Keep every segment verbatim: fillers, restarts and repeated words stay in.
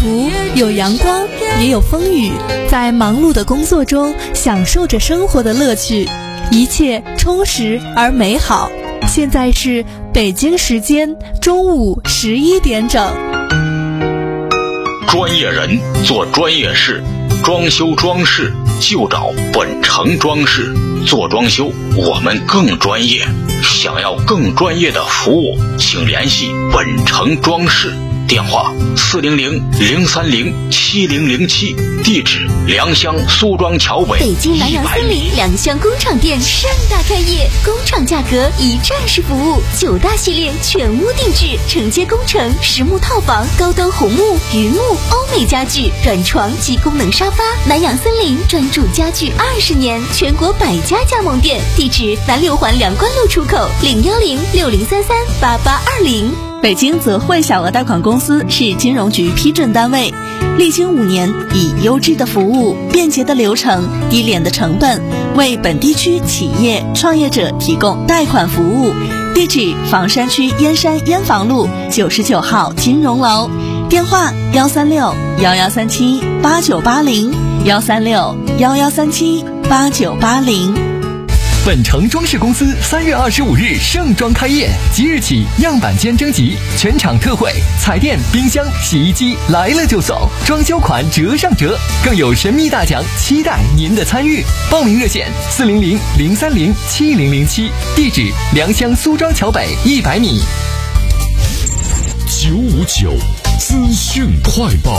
图，有阳光，也有风雨，在忙碌的工作中享受着生活的乐趣，一切充实而美好。现在是北京时间中午十一点整。 专业人做专业事，装修装饰就找本城装饰。做装修我们更专业，想要更专业的服务，请联系本城装饰，电话四零零零三零七零零七，地址良乡苏庄桥北。 北京南洋森林良乡工厂店盛大开业，工厂价格一站式服务，九大系列全屋定制，承接工程、实木套房、高端红木、榆木、欧美家具、软床及功能沙发。南洋森林专注家具二十年，全国百家加盟店，地址南六环两关路出口，零幺零六零三三八八二零。 北京泽汇小额贷款公司是金融局批准单位，历经五年，以优质的服务、便捷的流程、低廉的成本，为本地区企业创业者提供贷款服务。地址：房山区燕山燕房路九十九号金融楼，电话：幺三六幺幺三七八九八零，幺三六幺幺三七八九八零。 本城装饰公司三月二十五日盛装开业，即日起样板间征集，全场特惠，彩电、冰箱、洗衣机来了就送，装修款折上折，更有神秘大奖，期待您的参与。报名热线：四零零零三零七零零七，地址：良乡苏庄桥北一百米。 九五九资讯快报。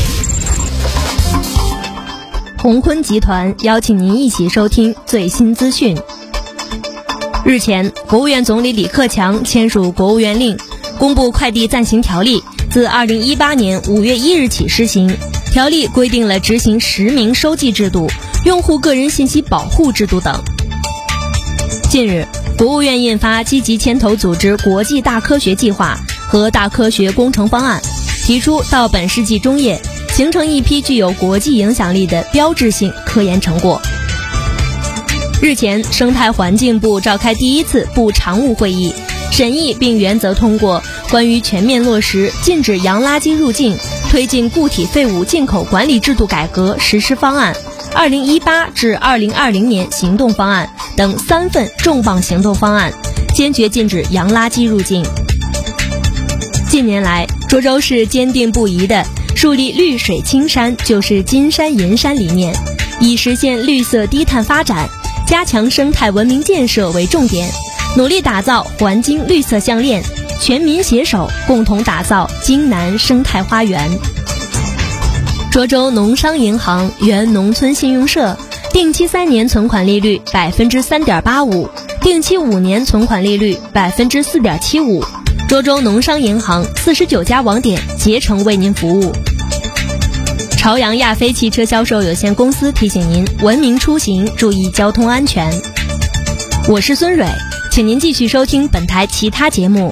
鸿坤集团邀请您一起收听最新资讯。日前，国务院总理李克强签署国务院令，公布快递暂行条例，自二零一八年五月一日起施行。条例规定了执行实名收寄制度、用户个人信息保护制度等。近日，国务院印发积极牵头组织国际大科学计划和大科学工程方案，提出到本世纪中叶形成一批具有国际影响力的标志性科研成果。日前，生态环境部召开第一次部常务会议，审议并原则通过关于全面落实禁止洋垃圾入境、推进固体废物进口管理制度改革实施方案、二零一八至二零二零年行动方案等三份重磅行动方案，坚决禁止洋垃圾入境。近年来，涿州市坚定不移地树立绿水青山就是金山银山理念，以实现绿色低碳发展、加强生态文明建设为重点，努力打造环京绿色项链，全民携手共同打造京南生态花园。涿州农商银行原农村信用社定期三年存款利率百分之三点八五，定期五年存款利率百分之四点七五。涿州农商银行四十九家网点竭诚为您服务。朝阳亚飞汽车销售有限公司提醒您文明出行，注意交通安全。我是孙蕊，请您继续收听本台其他节目。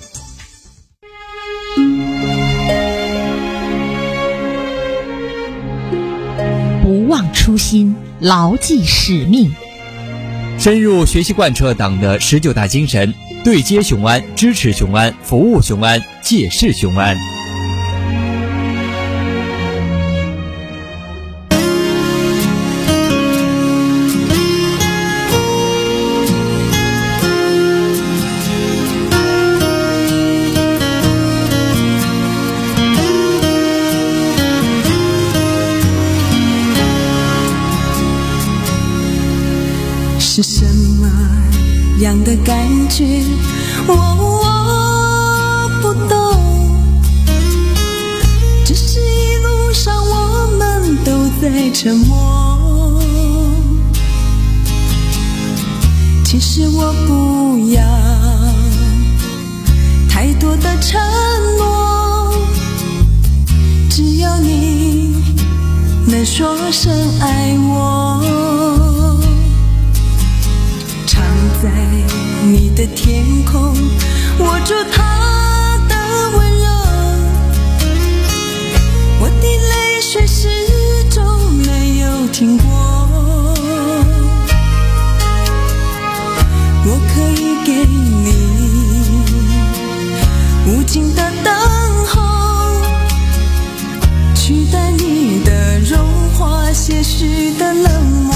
不忘初心，牢记使命， 深入学习贯彻党的十九大精神，对接雄安，支持雄安，服务雄安，借势雄安。 是什么样的感觉？我我不懂，只是一路上我们都在沉默。其实我不要太多的承诺，只要你能说声爱我。在你的天空，握住它的温柔，我的泪水始终没有停过。我可以给你无尽的等候， 取代你的融化，些许的冷漠。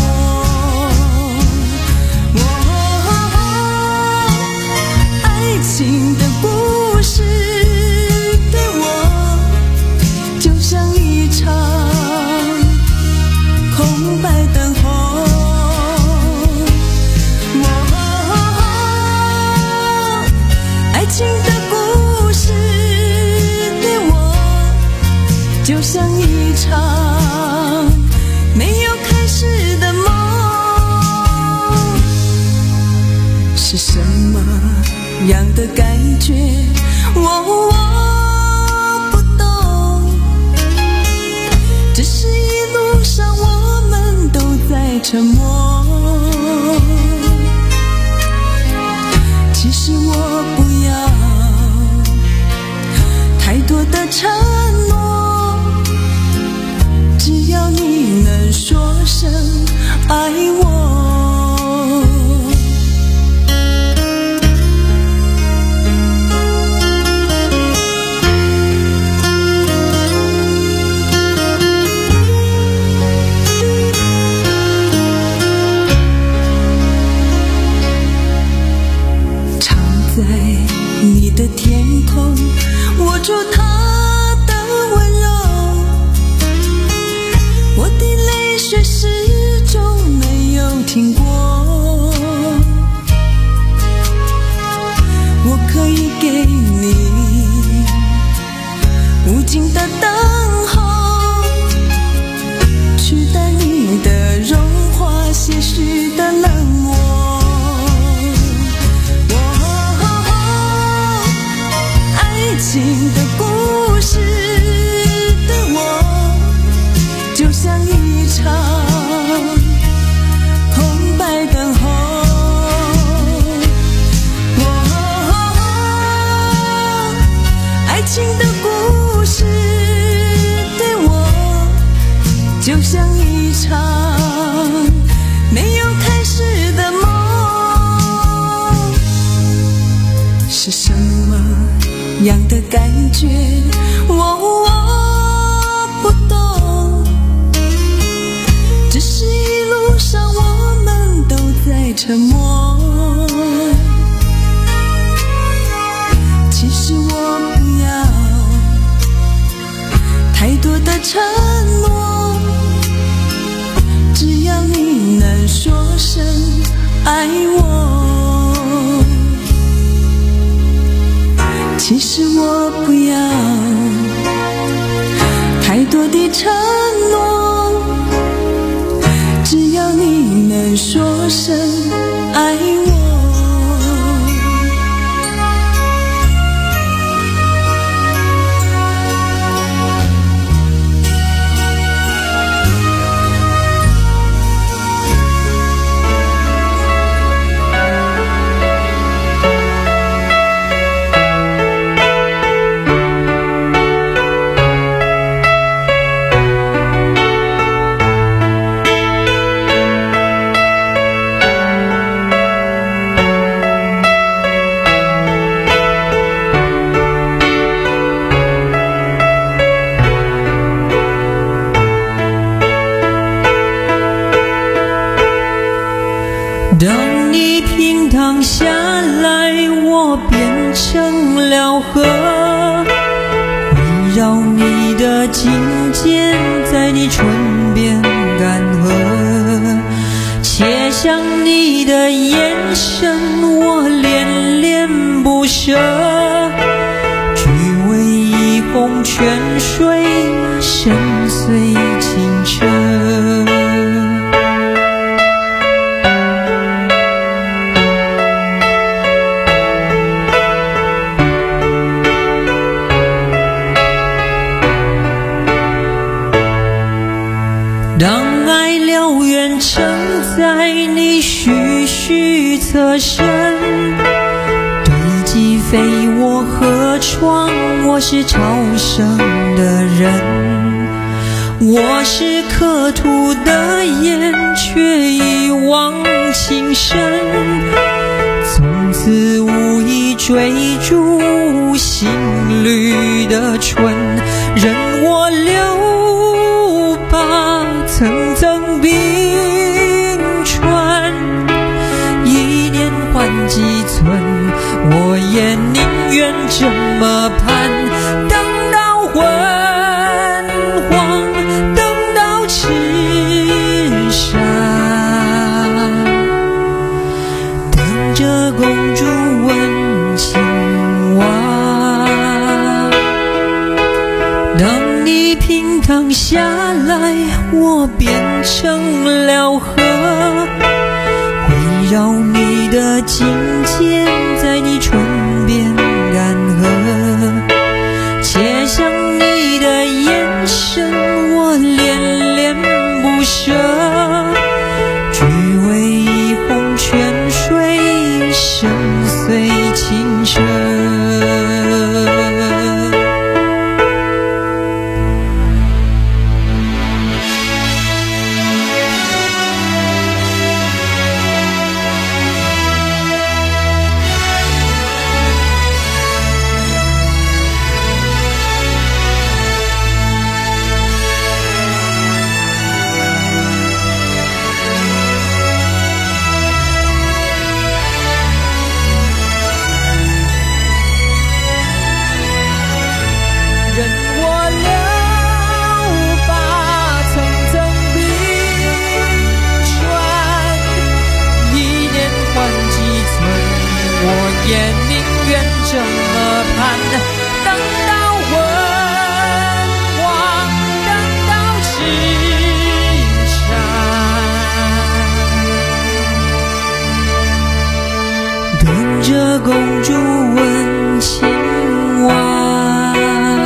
爱情的故事对我就像一场空白等候。爱情的故事对我就像一场没有开始的梦。是什么样的感觉？我我不懂，只是一路上我们都在沉默。其实我不要太多的承诺，只要你能说声爱我。你的天空，握住它的温柔，我的泪水始终没有停过。我可以给你无尽的等候，取代你的融化，些许的冷漠。爱情的故事对我就像一场空白等候。爱情的故事对我就像一场没有开始的梦。是什么样的感觉？我我不懂，只是一路上我们都在沉默。其实我不要太多的承诺，只要你能说声爱我。其实我不要太多的承诺，只要你能说声爱我。当你平躺下来，我变成了河，围绕你的颈肩，在你唇边干涸，且向你的眼神，我恋恋不舍，只为一泓泉水，深邃清澈。当爱燎原承载你徐徐侧身，堆积飞我河床，我是朝生的人，我是刻土的雁，却一往情深，从此无意追逐心侣的唇，任我流我也宁愿这么盼，等到昏黄，等到赤沙，等着公主问青蛙。当你平躺下来，我变成了河，围绕你的颈肩，在你唇边干涸，且向你的眼神，我恋恋不舍，只为一泓泉水，深邃清澈。也宁愿这么盼，等到昏黄，等到赤沙，等着公主问青蛙。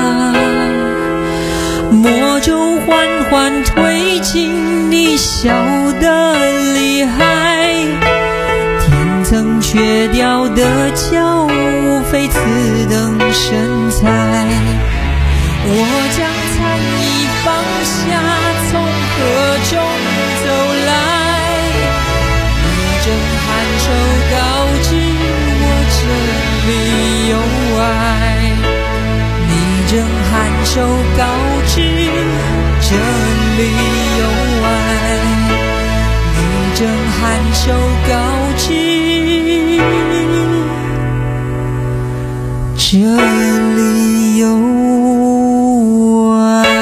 魔咒缓缓推进，你笑得厉害，曾缺掉的角，无非此等身材。我将残衣放下，从河中走来，你正颔首告知我这里有爱，你正颔首告知这里有爱，你正颔首告知这里有爱。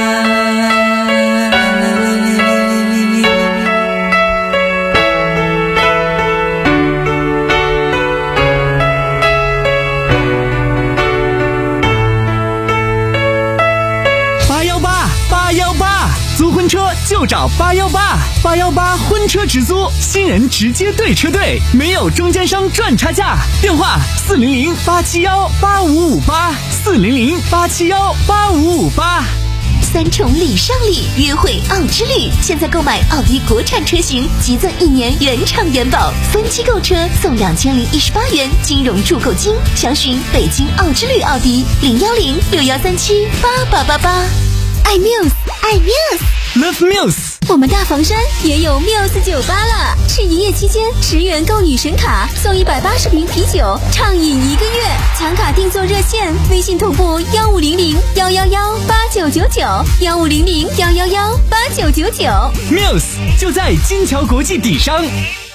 八幺八八幺八，租婚车就找八幺八，八幺八婚车直租，新人直接对车队，没有中间商赚差价。电话四零零八七幺八五五八，四零零八七幺八五五八。 三重礼上礼，约会奥之旅，现在购买奥迪国产车型，即赠一年原厂原保，分期购车送两千零一十八元金融助购金。详询北京奥之旅奥迪零幺零六幺三七八八八八。爱 Muse， 爱 Muse，Love Muse。 我们大房山也有 Muse 酒吧了，是营业期间十元购女神卡送一百八十瓶啤酒，畅饮一个月。抢卡订座热线：微信同步幺五零零幺幺幺八九九九，幺五零零幺幺幺八九九九。 Muse 就在金桥国际底商。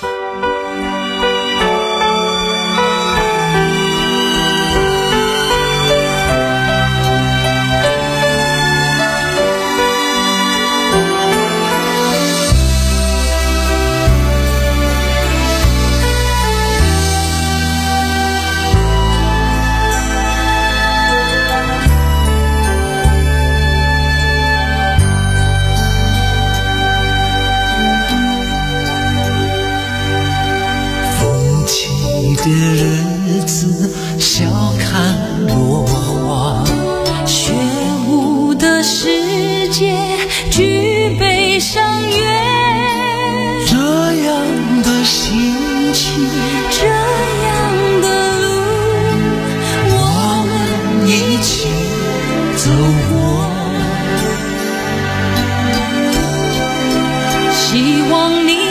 的日子，笑看落花，雪舞的世界，举杯赏月。这样的心情，这样的路，我们一起走过。希望你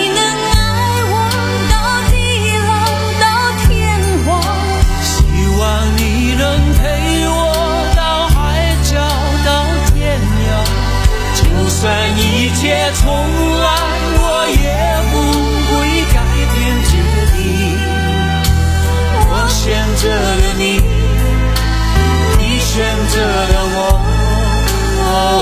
算一切重来，我也不会改变决定。我选择了你，你选择了我，哦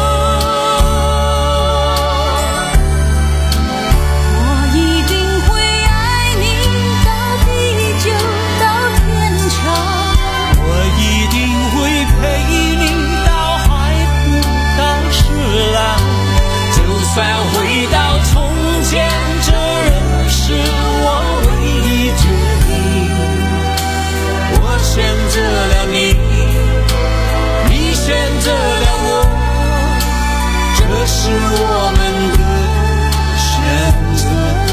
返回到从前，这仍是我唯一决定。我选择了你，你选择了我，这是我们的选择。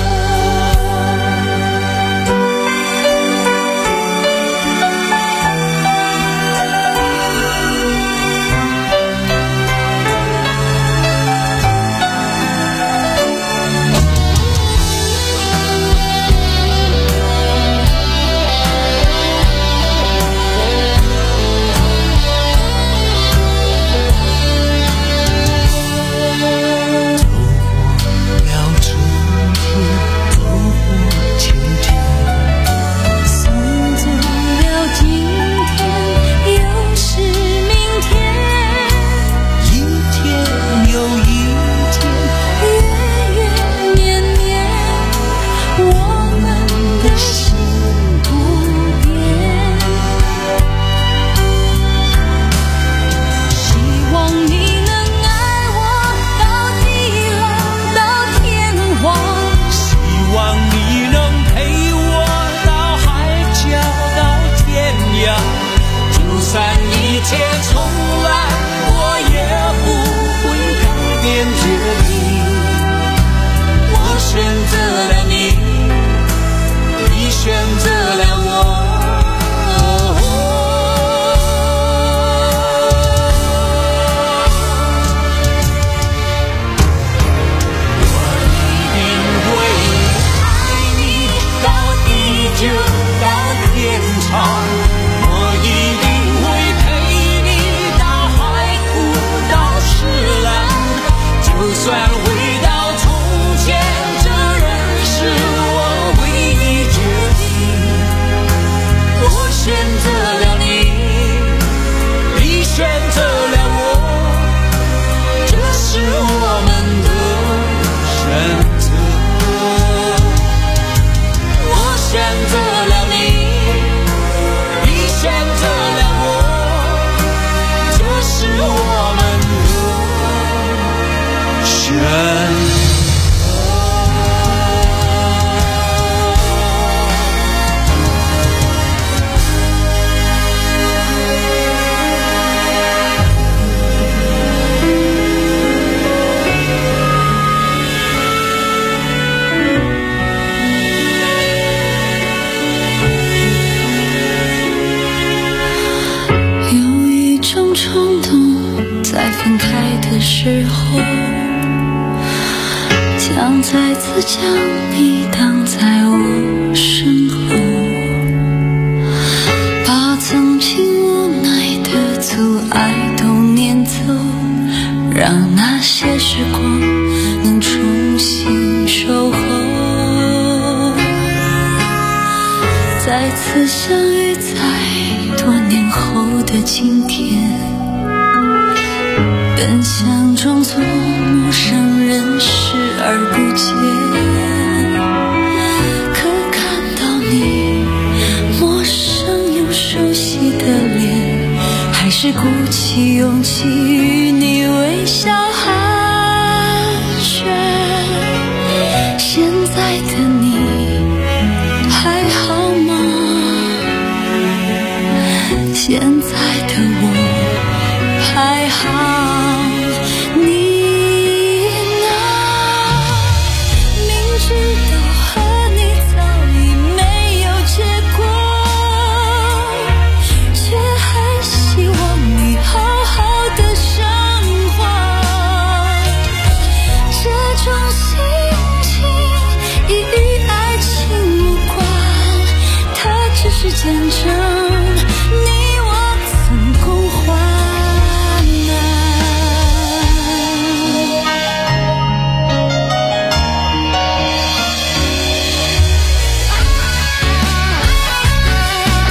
时候，想再次将你挡在我身后，把曾经无奈的阻碍都撵走，让那些时光能重新守候。再次相遇在多年后的今天，本想装作陌生人视而不见，可看到你陌生又熟悉的脸，还是鼓起勇气与你微笑寒暄。现在的你还好吗？现在的我还好。见证你我曾共患难。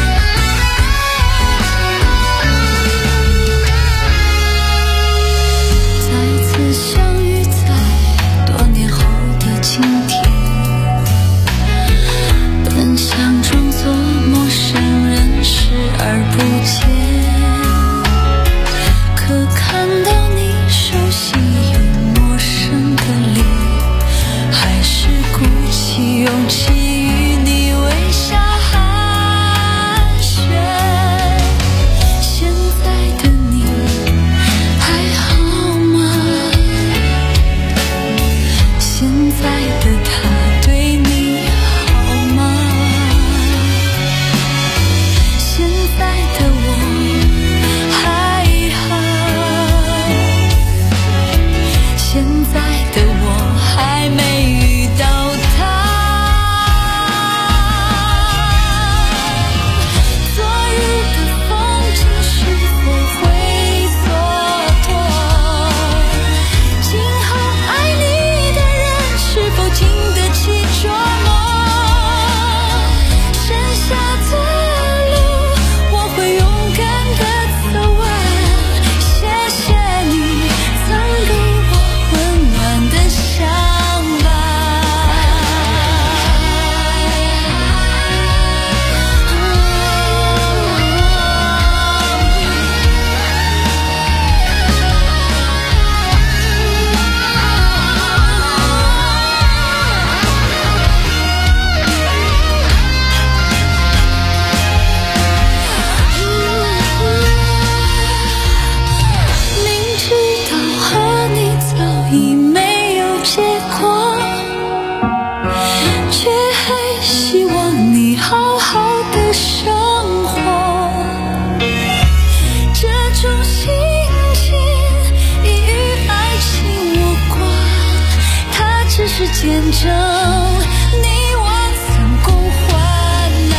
见证你我曾共患难。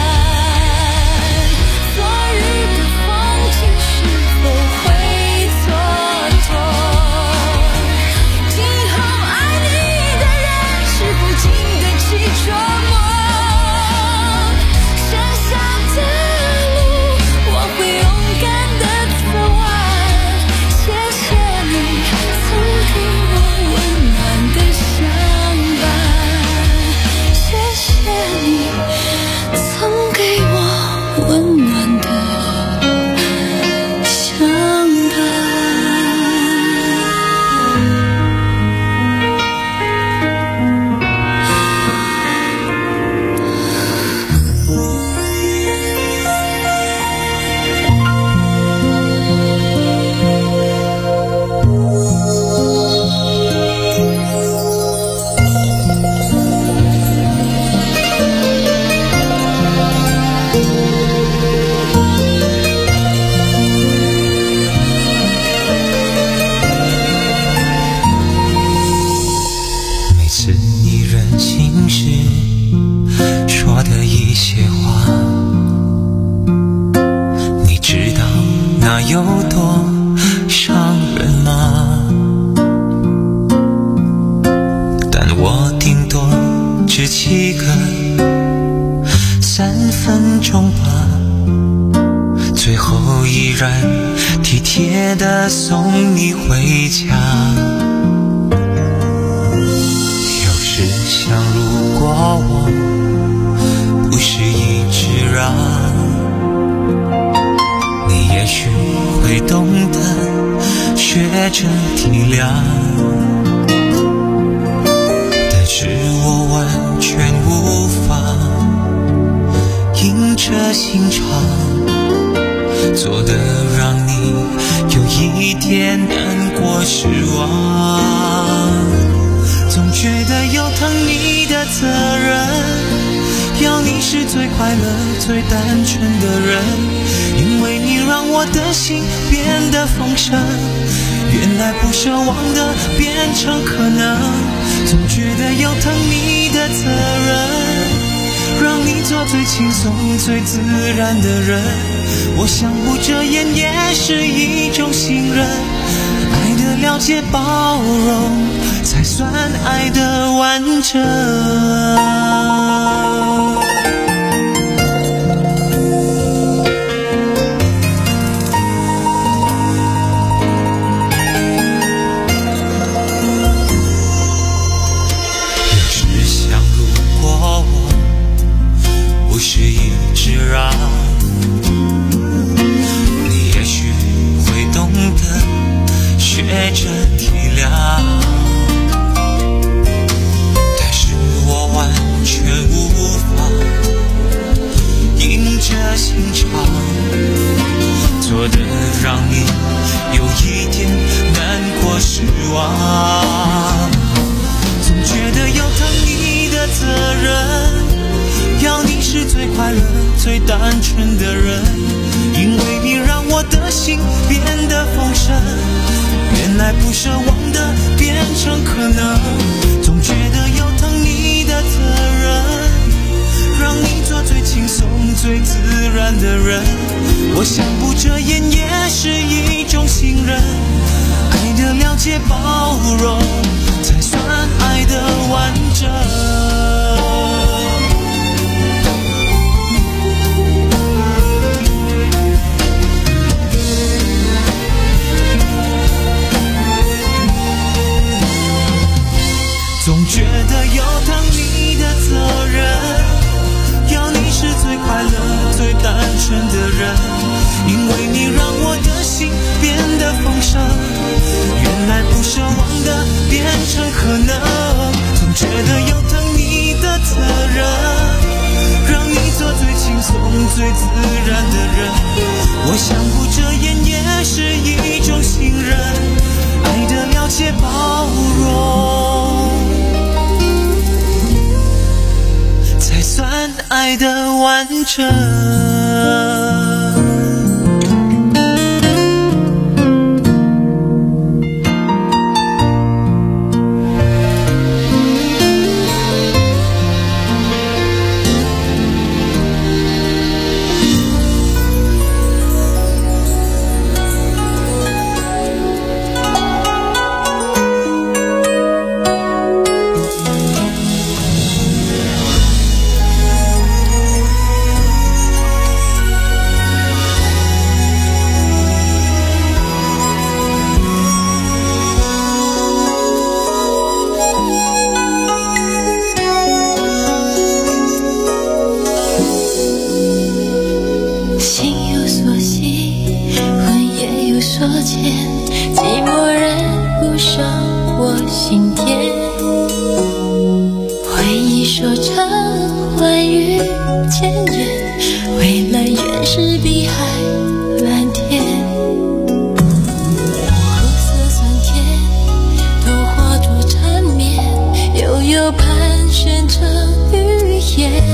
昨日的风景是否会蹉跎？今后爱你的人是否经得起琢磨？剩下的路我会勇敢地走完。谢谢你曾给我温暖的相伴，谢谢你曾给我温暖的相伴。 每次你任性时说的一些话，你知道那有多伤人吗？但我顶多只记个三分钟吧，最后依然体贴地送你回家。想如果我不是一直让，你也许会懂得学着体谅，但是我完全无法硬着心肠做得让你有一点难过失望。总觉得有疼你的责任，要你是最快乐最单纯的人，因为你让我的心变得丰盛，原来不奢望的变成可能。总觉得有疼你的责任，让你做最轻松最自然的人，我相互遮掩也是一种信任，爱的了解包容才算爱的完整。有时想如果我不是一直让，你也许会懂得学着体谅，完全无法硬着心肠做得让你有一点难过失望。总觉得有疼你的责任，要你是最快乐最单纯的人，因为你让我的心变得丰盛，原来不奢望的变成可能。总觉得有疼你的责任，让你做最轻松最自然的人，我相互遮掩也是一种信任，爱的了解包容才算爱的完整。总觉得有疼你的责任，要你是最快乐最单纯的人，因为你让我的心变得丰盛，原来不奢望的变成可能。总觉得有疼你的责任，让你做最轻松最自然的人，我相互遮掩也是一种信任，爱的了解包容才算爱的完整。 我心田。回忆说成欢愉千年，蔚蓝原是碧海蓝天。苦涩酸甜都化作缠绵，悠悠盘旋成语言。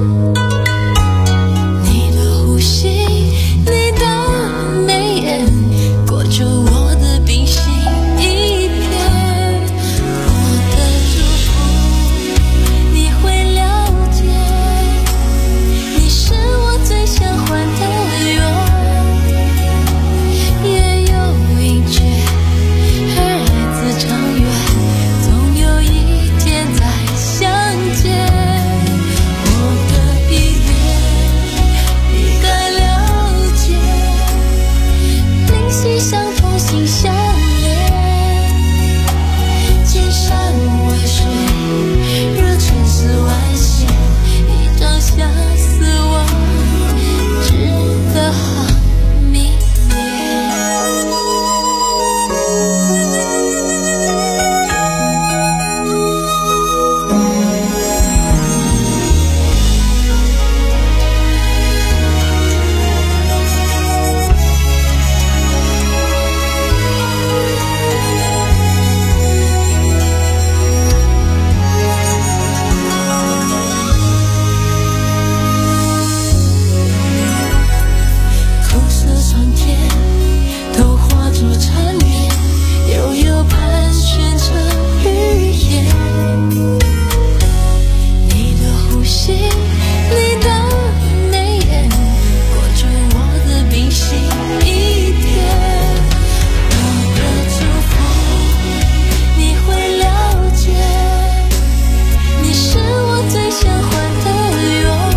你的呼吸，你的眉眼，裹住我的冰心一片。我的祝福你会了解，你是我最想还的愿。也有阴阙，而爱自长远，总有一天再相见。我的依恋你该了解，灵犀相通心相连，千山万水，若尘世万险，一张相思网，值得好明年。苦涩酸甜都化作缠绵，悠悠盘旋成语言。你的呼吸，你的眉眼，裹住我的冰心一片。我的祝福你会了解，你是我最想还的愿。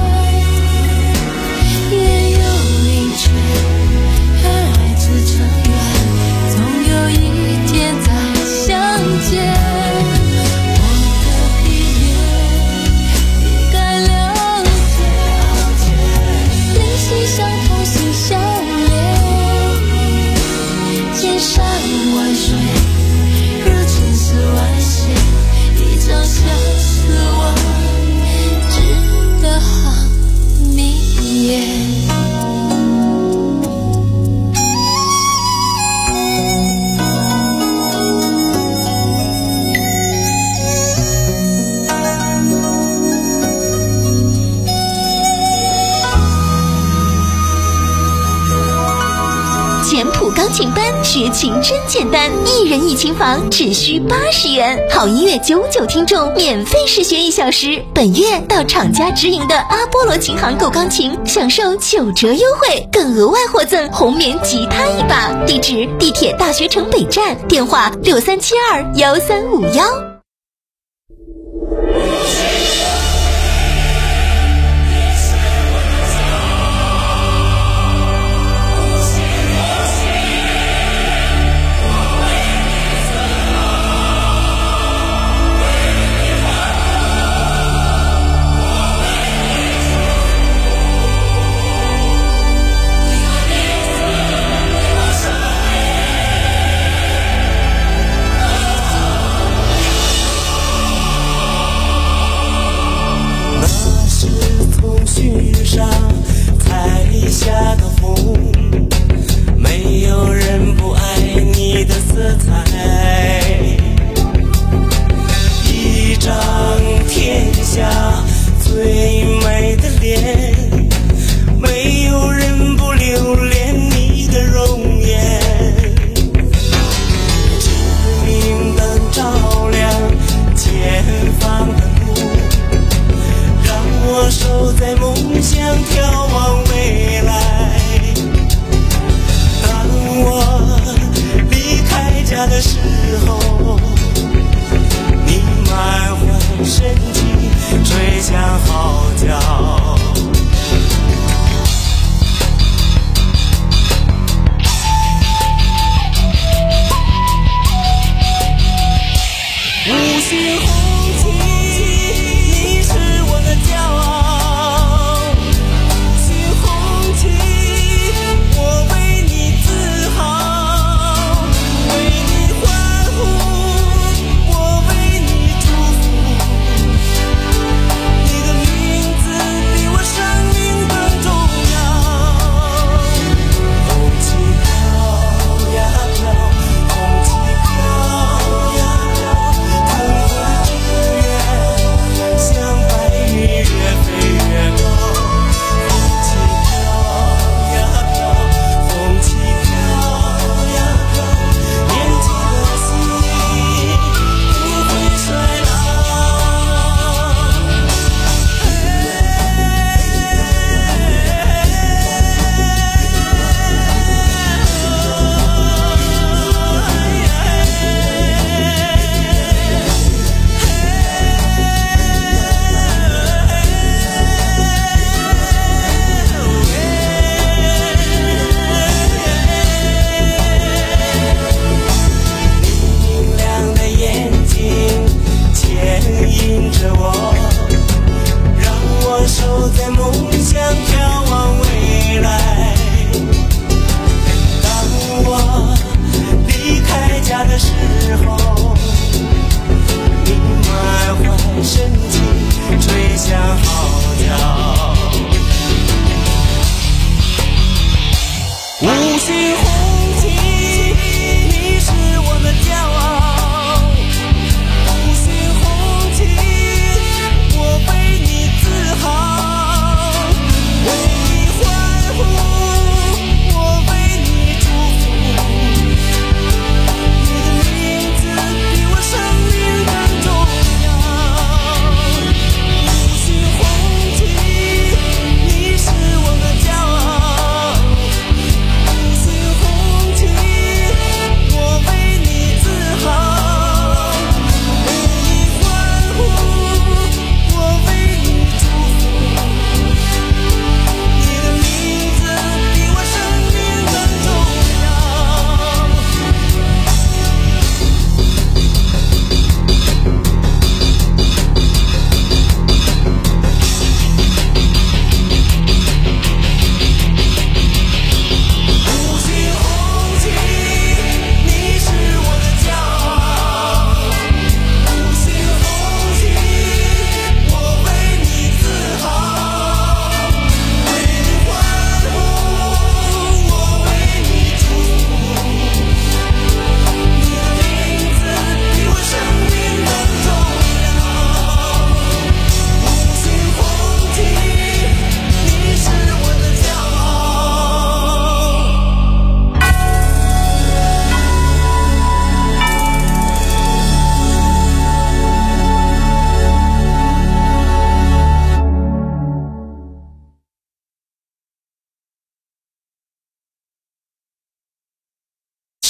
也有阴阙，而爱自长远，总有一天再相见。我的依恋你该了解，灵犀相通心相连，千山万水，若尘世万险，一张相思网，值得好明言。 简谱钢琴班学琴真简单，一人一琴房只需八十元，好音乐九九听众免费试学一小时。本月到厂家直营的阿波罗琴行购钢琴，享受九折优惠，更额外获赠红棉吉他一把。地址：地铁大学城北站，电话六三七二幺三五幺。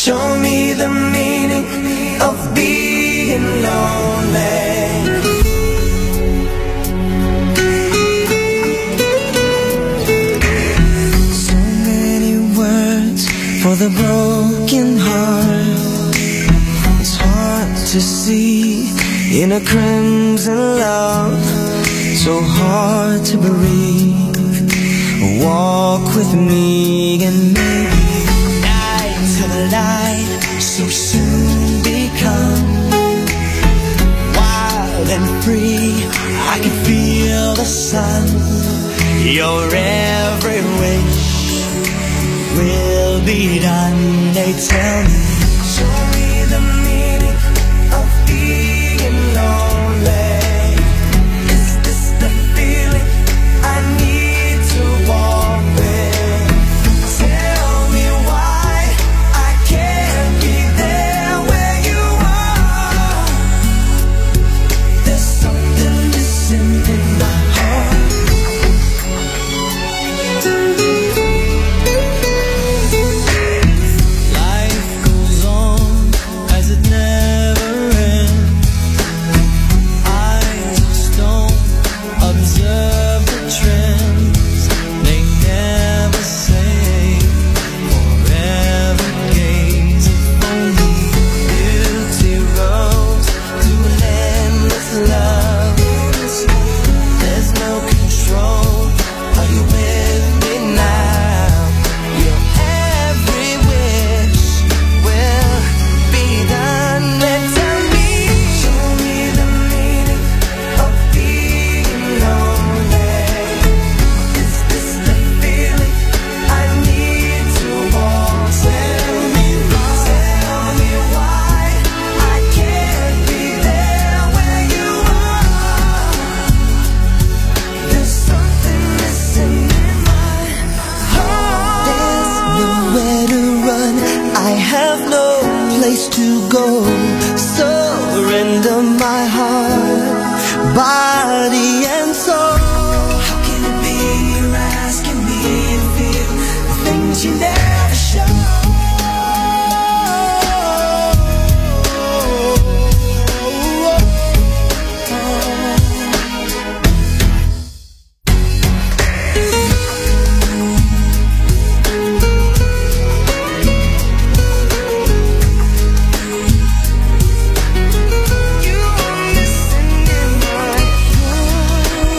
Show me the meaning of being lonely. So many words for the broken heart. It's hard to see in a crimson love. So hard to breathe. Walk with me and maybe night to the light so soon become wild and free. I can feel the sun. Your every wish will be done. They tell me, show me the meaning of being lonely. Is this the feeling I need to walk with? Tell me why I can't be there where you are. There's something missing in my heart. Life goes on as it never ends. I just don't observe the trends. They never say forever gaze. If only beauty rose to an endless love. There's no control. Are you with me now? Your every wish will be done. They tell me, show me the meaning of being lonely. Is this the feeling I need to walk? Tell me why, tell me why I can't be there where you are. There's something missing in my heart. There's nowhere to run. I have no place to go. Surrender my heart, body and soul. How can it be you're asking me to feel the things you never show? You are missing in my heart.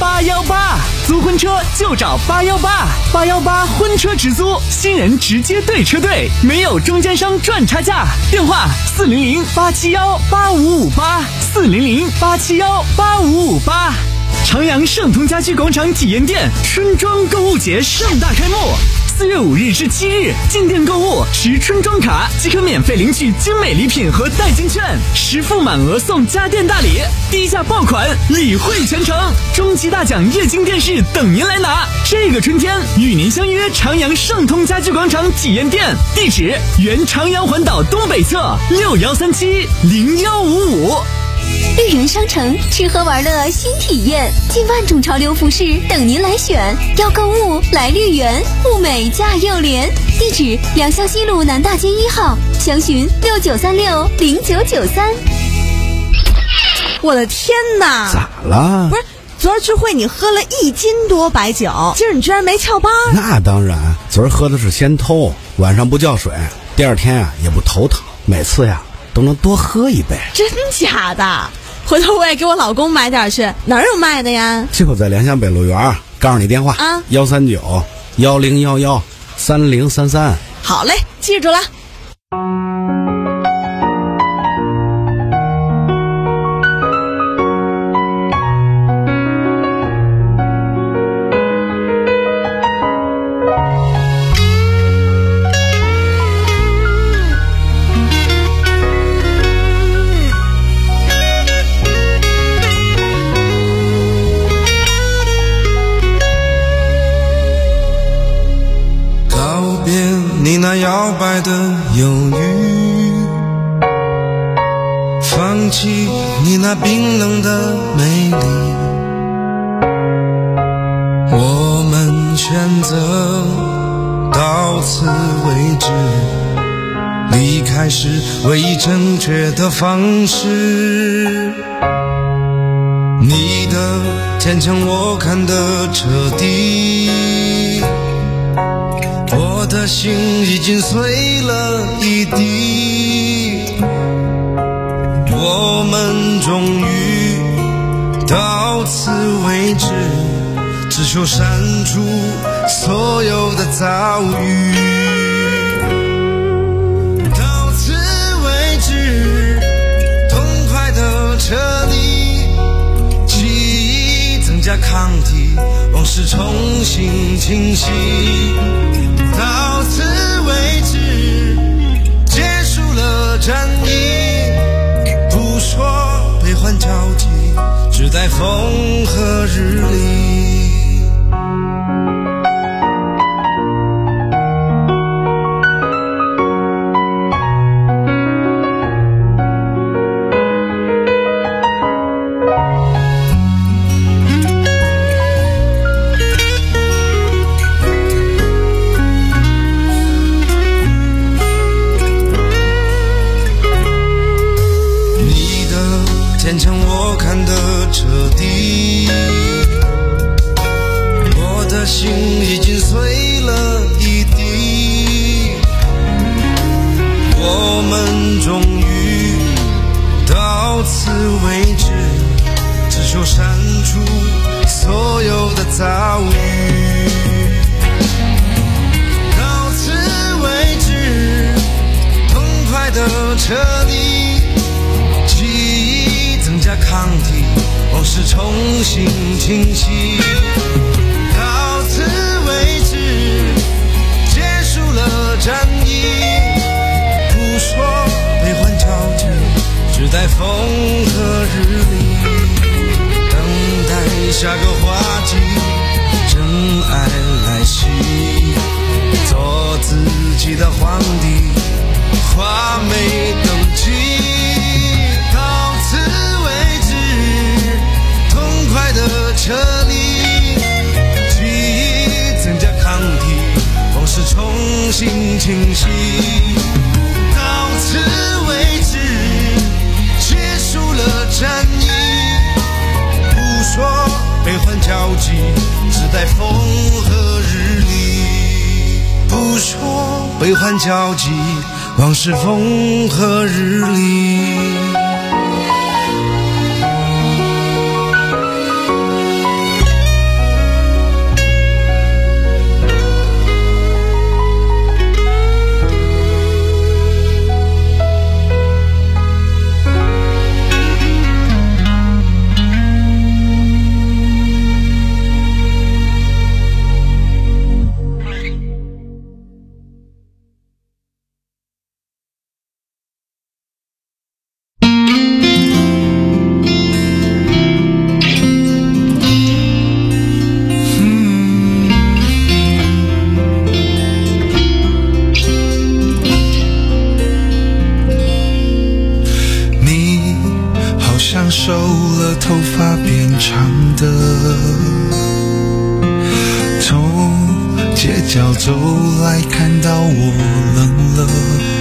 八一八，租婚车就找八一八，八一八婚车直租，新人直接对车队，没有中间商赚差价。电话四零零八七幺八五五八，四零零八七幺八五五八。长阳盛通家居广场体验店春装购物节盛大开幕，四月五日至七日，进店购物持春装卡即可免费领取精美礼品和代金券，实付满额送家电大礼，低价爆款，礼惠全程，终极大奖液晶电视等您来拿。这个春天与您相约长阳盛通家居广场体验店，地址原长阳环岛东北侧六幺三七零幺五五。 绿园商城吃喝玩乐新体验，近万种潮流服饰等您来选。要购物来绿园，物美价又廉。地址良校西路南大街一号，详询六九三六零九九三。 我的天哪！ 咋了？ 不是，昨儿聚会你喝了一斤多白酒，今儿你居然没翘班？ 那当然，昨儿喝的是先偷，晚上不叫水，第二天啊也不头疼，每次呀都能多喝一杯。 真假的？回头我也给我老公买点去，哪儿有卖的呀？ 就在良乡北路园，告诉你电话啊， 幺三九幺零幺幺三零三三。 好嘞，记住了。 你那摇摆的忧郁，放弃你那冰冷的美丽，我们选择到此为止，离开是唯一正确的方式。你的坚强我看得彻底，我的心已经碎了一地，我们终于到此为止，只求删除所有的遭遇。到此为止，痛快的撤离，记忆增加抗体，往事重新清晰。到此为止，结束了战役，不说悲欢交集，只待风和日丽。坚强我看得彻底，我的心已经碎了一地，我们终于到此为止，只求删除所有的遭遇。到此为止，痛快的撤离，抗体，往事重新清晰。到此为止，结束了战役，不说悲欢交集，只待风和日丽，等待下个花季，真爱来袭，做自己的皇帝，华美登基。快的撤离，记忆增加抗体，往事重新清晰。到此为止，结束了战役，不说悲欢交集，只待风和日丽。不说悲欢交集，往事风和日丽。 头发变长的，从街角走来看到我冷了，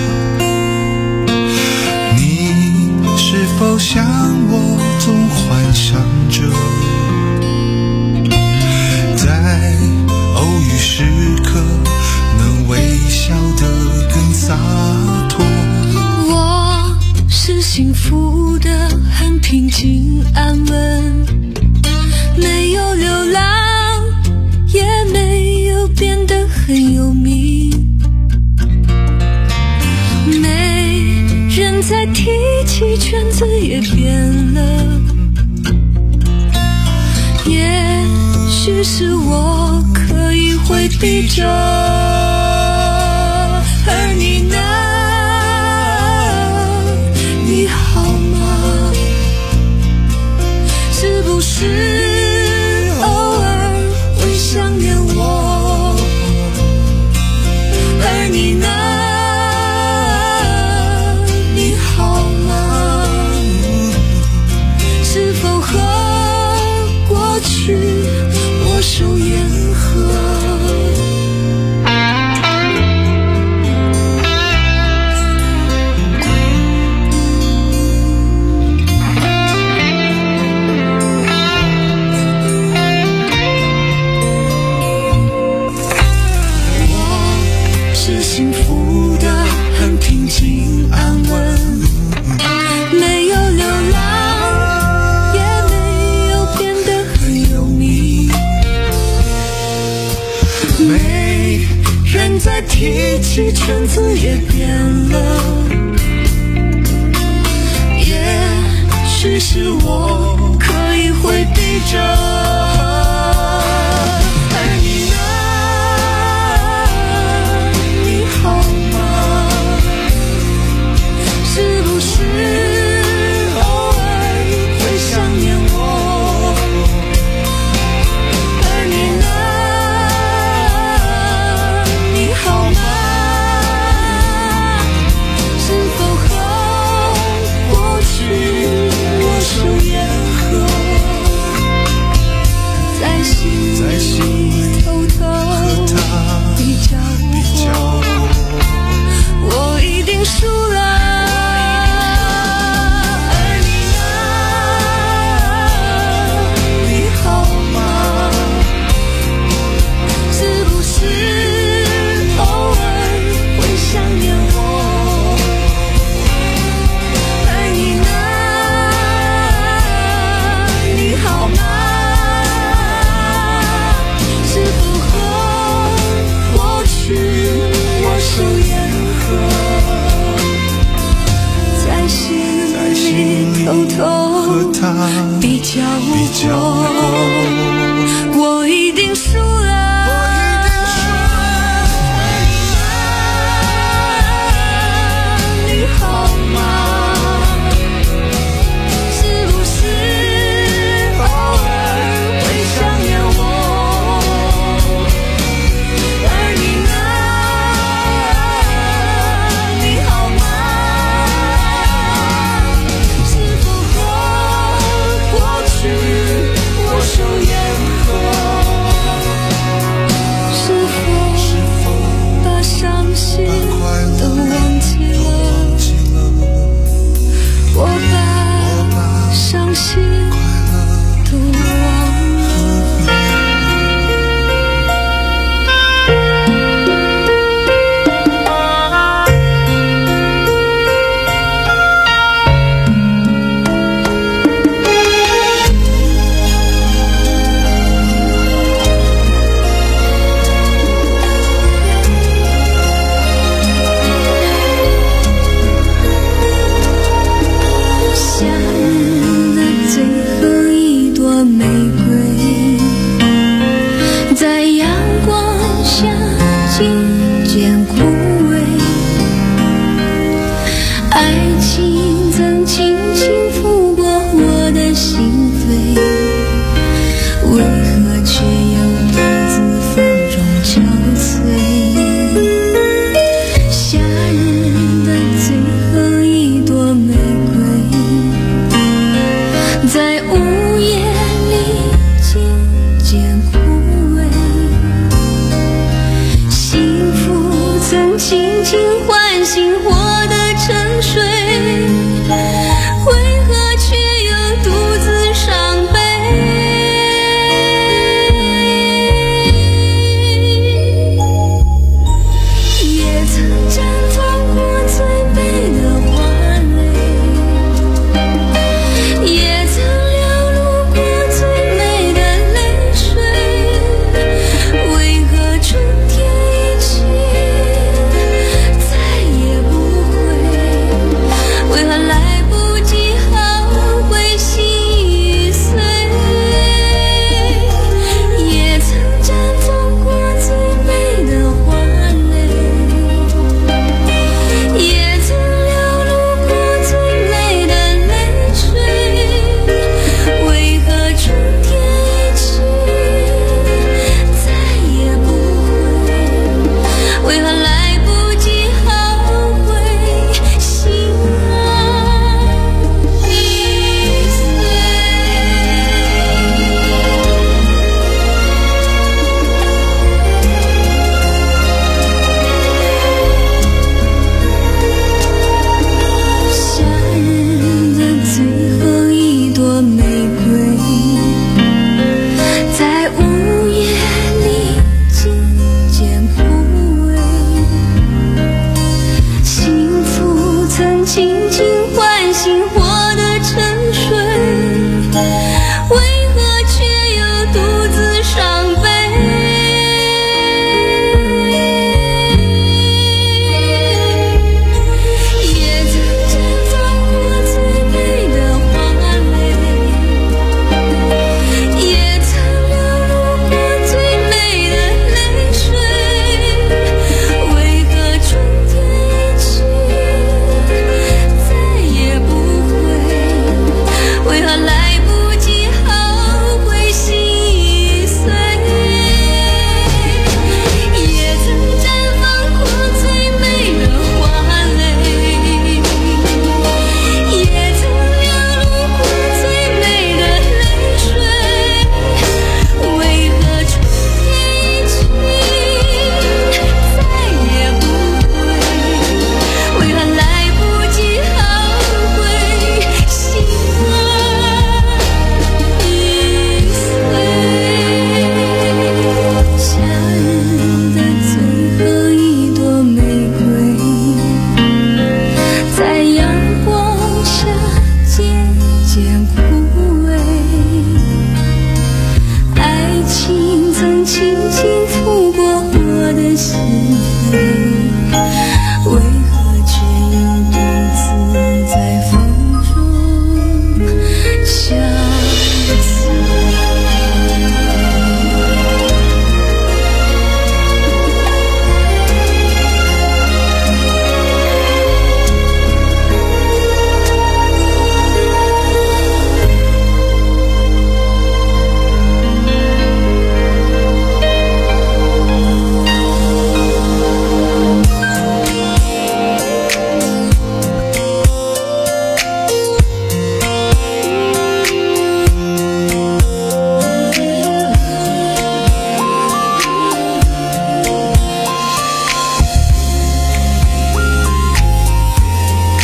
你是否像我总幻想着，在偶遇时刻能微笑得更洒脱。 我是幸福的，很平静安稳，没有流浪，也没有变得很有名，没人再提起，圈子也变了，也许是我刻意回避着，而你呢？你好吗？是不是偶尔会想念我？而你呢？你好吗？是否和过去握手言和？再提起，圈子也变了，也许是我刻意回避着。